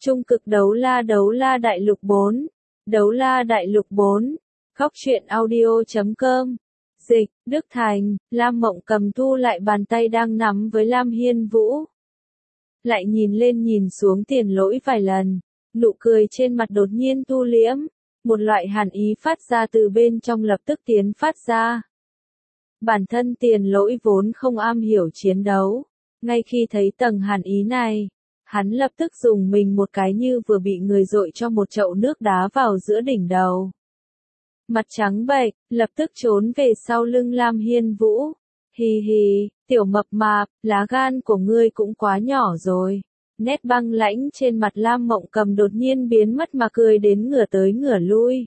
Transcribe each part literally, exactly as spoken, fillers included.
Trung cực đấu la đấu la đại lục bốn. Đấu la đại lục bốn. Góc truyện audio chấm com. Dịch, Đức Thành, Lam Mộng Cầm thu lại bàn tay đang nắm với Lam Hiên Vũ. Lại nhìn lên nhìn xuống Tiền Lỗi vài lần, nụ cười trên mặt đột nhiên thu liễm, một loại hàn ý phát ra từ bên trong lập tức tiến phát ra. Bản thân Tiền Lỗi vốn không am hiểu chiến đấu, ngay khi thấy tầng hàn ý này, hắn lập tức dùng mình một cái như vừa bị người dội cho một chậu nước đá vào giữa đỉnh đầu. Mặt trắng bệch, lập tức trốn về sau lưng Lam Hiên Vũ. Hì hì, tiểu mập mạp, lá gan của ngươi cũng quá nhỏ rồi. Nét băng lãnh trên mặt Lam Mộng Cầm đột nhiên biến mất mà cười đến ngửa tới ngửa lui.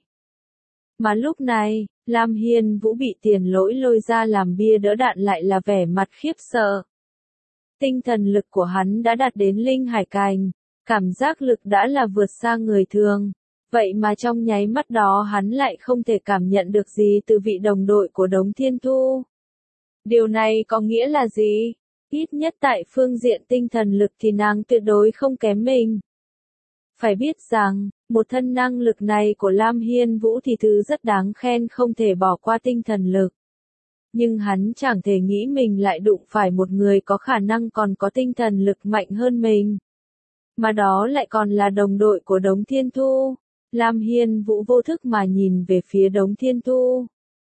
Mà lúc này, Lam Hiên Vũ bị Tiền Lỗi lôi ra làm bia đỡ đạn lại là vẻ mặt khiếp sợ. Tinh thần lực của hắn đã đạt đến linh hải cảnh, cảm giác lực đã là vượt xa người thường. Vậy mà trong nháy mắt đó hắn lại không thể cảm nhận được gì từ vị đồng đội của Đống Thiên Thu. Điều này có nghĩa là gì? Ít nhất tại phương diện tinh thần lực thì nàng tuyệt đối không kém mình. Phải biết rằng, một thân năng lực này của Lam Hiên Vũ thì thứ rất đáng khen, không thể bỏ qua tinh thần lực. Nhưng hắn chẳng thể nghĩ mình lại đụng phải một người có khả năng còn có tinh thần lực mạnh hơn mình. Mà đó lại còn là đồng đội của Đống Thiên Thu. Lam Hiên Vũ vô thức mà nhìn về phía Đống Thiên Thu.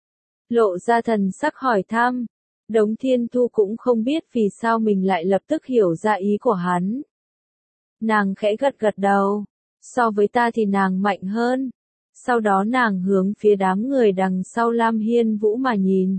Lộ ra thần sắc hỏi thăm. Đống Thiên Thu cũng không biết vì sao mình lại lập tức hiểu ra ý của hắn. Nàng khẽ gật gật đầu. So với ta thì nàng mạnh hơn. Sau đó nàng hướng phía đám người đằng sau Lam Hiên Vũ mà nhìn.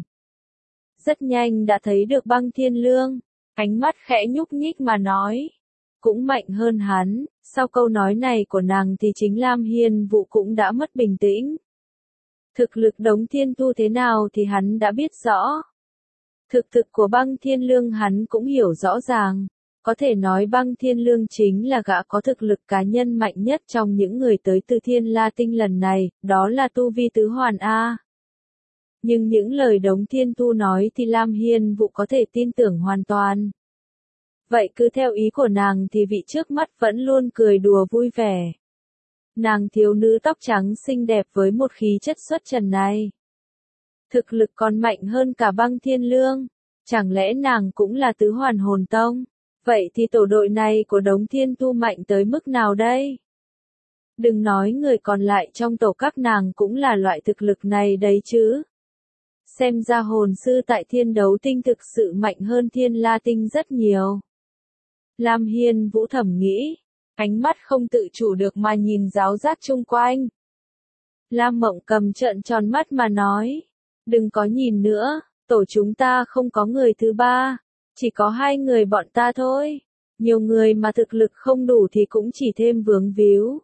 Rất nhanh đã thấy được Băng Thiên Lương. Ánh mắt khẽ nhúc nhích mà nói. Cũng mạnh hơn hắn. Sau câu nói này của nàng thì chính Lam Hiên Vũ cũng đã mất bình tĩnh. Thực lực Đống Thiên Thu thế nào thì hắn đã biết rõ. Thực thực của Băng Thiên Lương hắn cũng hiểu rõ ràng. Có thể nói Băng Thiên Lương chính là gã có thực lực cá nhân mạnh nhất trong những người tới từ Thiên La Tinh lần này, đó là tu vi tứ hoàn A. Nhưng những lời Đống Thiên Thu nói thì Lam Hiên Vũ có thể tin tưởng hoàn toàn. Vậy cứ theo ý của nàng thì vị trước mắt vẫn luôn cười đùa vui vẻ. Nàng thiếu nữ tóc trắng xinh đẹp với một khí chất xuất trần này. Thực lực còn mạnh hơn cả Băng Thiên Lương. Chẳng lẽ nàng cũng là tứ hoàn hồn tông? Vậy thì tổ đội này của Đống Thiên Thu mạnh tới mức nào đây? Đừng nói người còn lại trong tổ các nàng cũng là loại thực lực này đấy chứ. Xem ra hồn sư tại Thiên Đấu Tinh thực sự mạnh hơn Thiên La Tinh rất nhiều. Lam Hiên Vũ thầm nghĩ, ánh mắt không tự chủ được mà nhìn ráo rác chung quanh. Lam Mộng Cầm trợn tròn mắt mà nói, đừng có nhìn nữa, tổ chúng ta không có người thứ ba, chỉ có hai người bọn ta thôi. Nhiều người mà thực lực không đủ thì cũng chỉ thêm vướng víu.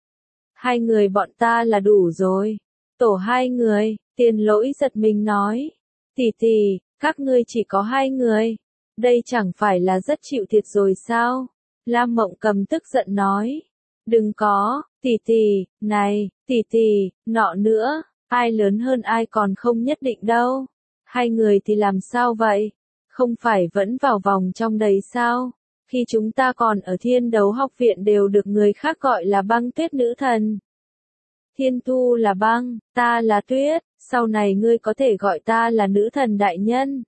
Hai người bọn ta là đủ rồi. Tổ hai người, Tiền Lỗi giật mình nói, tỷ tỷ, các ngươi chỉ có hai người. Đây chẳng phải là rất chịu thiệt rồi sao? Lam Mộng Cầm tức giận nói. Đừng có, tỷ tỷ, này, tỷ tỷ, nọ nữa, ai lớn hơn ai còn không nhất định đâu. Hai người thì làm sao vậy? Không phải vẫn vào vòng trong đấy sao? Khi chúng ta còn ở Thiên Đấu Học Viện đều được người khác gọi là Băng Tuyết Nữ Thần. Thiên Thu là băng, ta là tuyết, sau này ngươi có thể gọi ta là Nữ Thần Đại Nhân.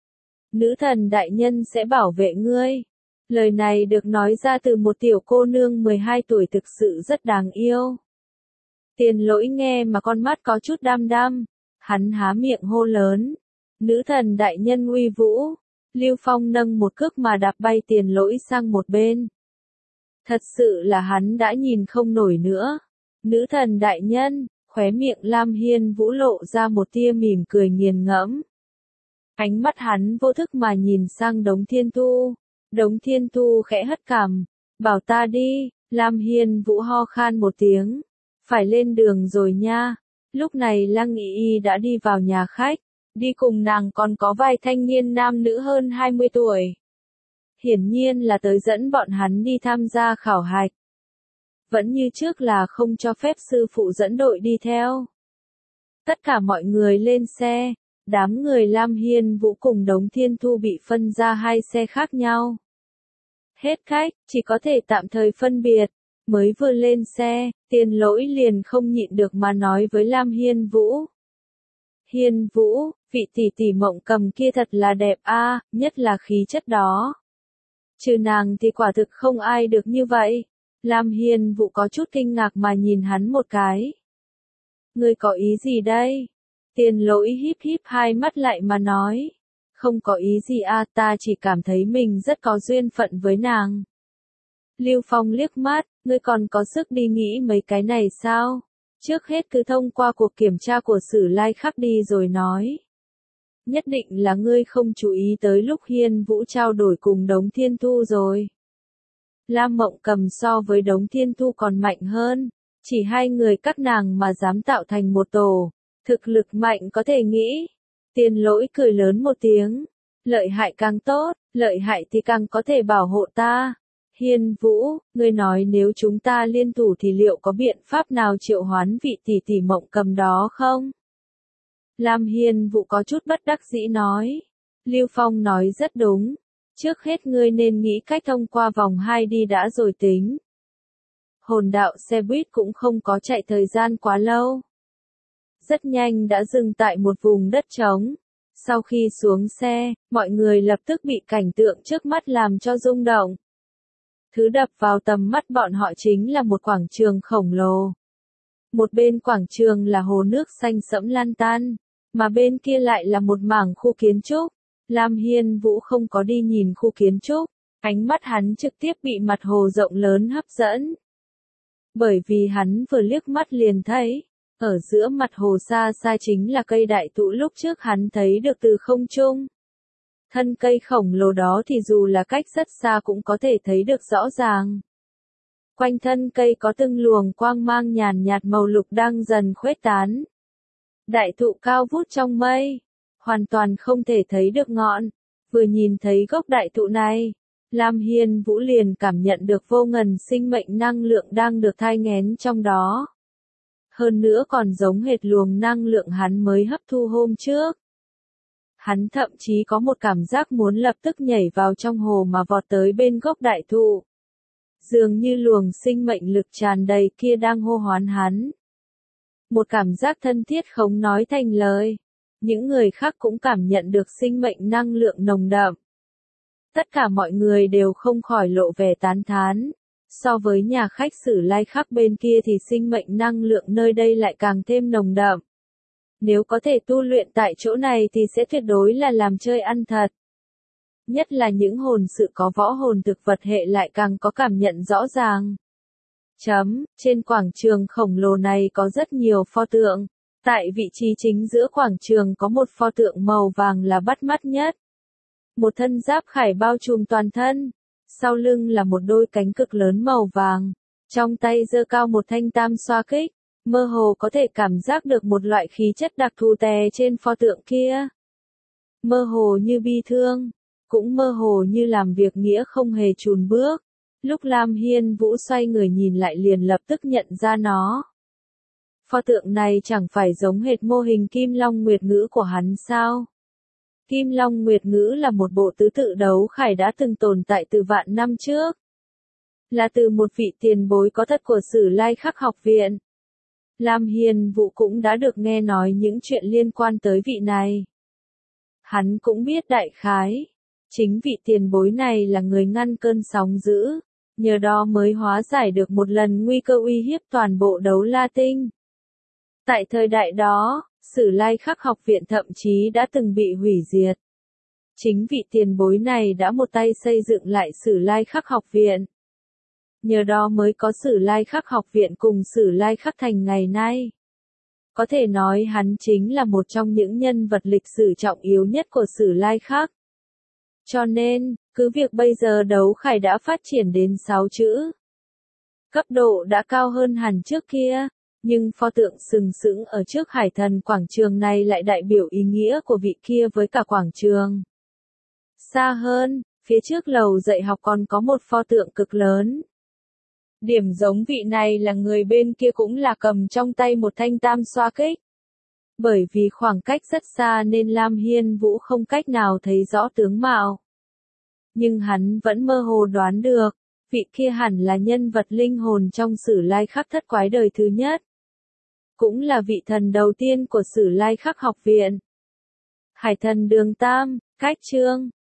Nữ Thần Đại Nhân sẽ bảo vệ ngươi. Lời này được nói ra từ một tiểu cô nương mười hai tuổi thực sự rất đáng yêu. Tiền Lỗi nghe mà con mắt có chút đăm đăm. Hắn há miệng hô lớn. Nữ Thần Đại Nhân uy vũ. Lưu Phong nâng một cước mà đạp bay Tiền Lỗi sang một bên. Thật sự là hắn đã nhìn không nổi nữa. Nữ Thần Đại Nhân, khóe miệng Lam Hiên Vũ lộ ra một tia mỉm cười nghiền ngẫm. Ánh mắt hắn vô thức mà nhìn sang Đống Thiên Thu. Đống Thiên Thu khẽ hất cằm, bảo ta đi. Lam Hiên Vũ ho khan một tiếng. Phải lên đường rồi nha. Lúc này Lăng Y Y đã đi vào nhà khách. Đi cùng nàng còn có vài thanh niên nam nữ hơn hai mươi tuổi. Hiển nhiên là tới dẫn bọn hắn đi tham gia khảo hạch. Vẫn như trước là không cho phép sư phụ dẫn đội đi theo. Tất cả mọi người lên xe. Đám người Lam Hiên Vũ cùng Đống Thiên Thu bị phân ra hai xe khác nhau. Hết khách, chỉ có thể tạm thời phân biệt. Mới vừa lên xe, Tiền Lỗi liền không nhịn được mà nói với Lam Hiên Vũ. Hiên Vũ, vị tỷ tỷ Mộng Cầm kia thật là đẹp a, nhất là khí chất đó. Trừ nàng thì quả thực không ai được như vậy. Lam Hiên Vũ có chút kinh ngạc mà nhìn hắn một cái. Ngươi có ý gì đây? Tiền Lỗi híp híp hai mắt lại mà nói. Không có ý gì a, ta chỉ cảm thấy mình rất có duyên phận với nàng. Lưu Phong liếc mắt, ngươi còn có sức đi nghĩ mấy cái này sao? Trước hết cứ thông qua cuộc kiểm tra của Sử Lai Khắc đi rồi nói. Nhất định là ngươi không chú ý tới lúc Hiên Vũ trao đổi cùng Đống Thiên Thu rồi. Lam Mộng Cầm so với Đống Thiên Thu còn mạnh hơn, chỉ hai người các nàng mà dám tạo thành một tổ, thực lực mạnh có thể nghĩ. Tiền Lỗi cười lớn một tiếng, lợi hại càng tốt, lợi hại thì càng có thể bảo hộ ta. Hiên Vũ, ngươi nói nếu chúng ta liên thủ thì liệu có biện pháp nào triệu hoán vị tỷ tỷ Mộng Cầm đó không? Lam Hiên Vũ có chút bất đắc dĩ nói. Lưu Phong nói rất đúng. Trước hết ngươi nên nghĩ cách thông qua vòng hai đi đã rồi tính. Hồn đạo xe buýt cũng không có chạy thời gian quá lâu. Rất nhanh đã dừng tại một vùng đất trống. Sau khi xuống xe, mọi người lập tức bị cảnh tượng trước mắt làm cho rung động. Thứ đập vào tầm mắt bọn họ chính là một quảng trường khổng lồ. Một bên quảng trường là hồ nước xanh sẫm lan tan, mà bên kia lại là một mảng khu kiến trúc. Lam Hiên Vũ không có đi nhìn khu kiến trúc, ánh mắt hắn trực tiếp bị mặt hồ rộng lớn hấp dẫn. Bởi vì hắn vừa liếc mắt liền thấy, ở giữa mặt hồ xa xa chính là cây đại thụ lúc trước hắn thấy được từ không trung. Thân cây khổng lồ đó thì dù là cách rất xa cũng có thể thấy được rõ ràng. Quanh thân cây có từng luồng quang mang nhàn nhạt màu lục đang dần khuếch tán. Đại thụ cao vút trong mây, hoàn toàn không thể thấy được ngọn. Vừa nhìn thấy gốc đại thụ này, Lam Hiên Vũ liền cảm nhận được vô ngần sinh mệnh năng lượng đang được thai nghén trong đó. Hơn nữa còn giống hệt luồng năng lượng hắn mới hấp thu hôm trước. Hắn thậm chí có một cảm giác muốn lập tức nhảy vào trong hồ mà vọt tới bên gốc đại thụ. Dường như luồng sinh mệnh lực tràn đầy kia đang hô hoán hắn. Một cảm giác thân thiết không nói thành lời. Những người khác cũng cảm nhận được sinh mệnh năng lượng nồng đậm. Tất cả mọi người đều không khỏi lộ vẻ tán thán. So với nhà khách Sử Lai Khắc bên kia thì sinh mệnh năng lượng nơi đây lại càng thêm nồng đậm. Nếu có thể tu luyện tại chỗ này thì sẽ tuyệt đối là làm chơi ăn thật. Nhất là những hồn sự có võ hồn thực vật hệ lại càng có cảm nhận rõ ràng. Chấm, trên quảng trường khổng lồ này có rất nhiều pho tượng. Tại vị trí chính giữa quảng trường có một pho tượng màu vàng là bắt mắt nhất. Một thân giáp khải bao trùm toàn thân. Sau lưng là một đôi cánh cực lớn màu vàng. Trong tay giơ cao một thanh tam xoa kích. Mơ hồ có thể cảm giác được một loại khí chất đặc thù tè trên pho tượng kia. Mơ hồ như bi thương. Cũng mơ hồ như làm việc nghĩa không hề chùn bước. Lúc Lam Hiên Vũ xoay người nhìn lại liền lập tức nhận ra nó. Pho tượng này chẳng phải giống hệt mô hình Kim Long Nguyệt Ngữ của hắn sao? Kim Long Nguyệt Ngữ là một bộ tứ tự đấu khải đã từng tồn tại từ vạn năm trước. Là từ một vị tiền bối có thật của Sử Lai Khắc học viện. Lam Hiên Vũ cũng đã được nghe nói những chuyện liên quan tới vị này. Hắn cũng biết đại khái. Chính vị tiền bối này là người ngăn cơn sóng dữ. Nhờ đó mới hóa giải được một lần nguy cơ uy hiếp toàn bộ Đấu La Tinh. Tại thời đại đó, Sử Lai Khắc học viện thậm chí đã từng bị hủy diệt. Chính vị tiền bối này đã một tay xây dựng lại Sử Lai Khắc học viện. Nhờ đó mới có Sử Lai Khắc học viện cùng Sử Lai Khắc thành ngày nay. Có thể nói hắn chính là một trong những nhân vật lịch sử trọng yếu nhất của Sử Lai Khắc. Cho nên, cứ việc bây giờ đấu khải đã phát triển đến sáu chữ. Cấp độ đã cao hơn hẳn trước kia. Nhưng pho tượng sừng sững ở trước hải thần quảng trường này lại đại biểu ý nghĩa của vị kia với cả quảng trường. Xa hơn, phía trước lầu dạy học còn có một pho tượng cực lớn. Điểm giống vị này là người bên kia cũng là cầm trong tay một thanh tam xoa kích. Bởi vì khoảng cách rất xa nên Lam Hiên Vũ không cách nào thấy rõ tướng mạo. Nhưng hắn vẫn mơ hồ đoán được, Vị kia hẳn là nhân vật linh hồn trong Sử Lai Khắc thất quái đời thứ nhất. Cũng là vị thần đầu tiên của Sử Lai Khắc học viện. Hải thần Đường Tam, cách chương.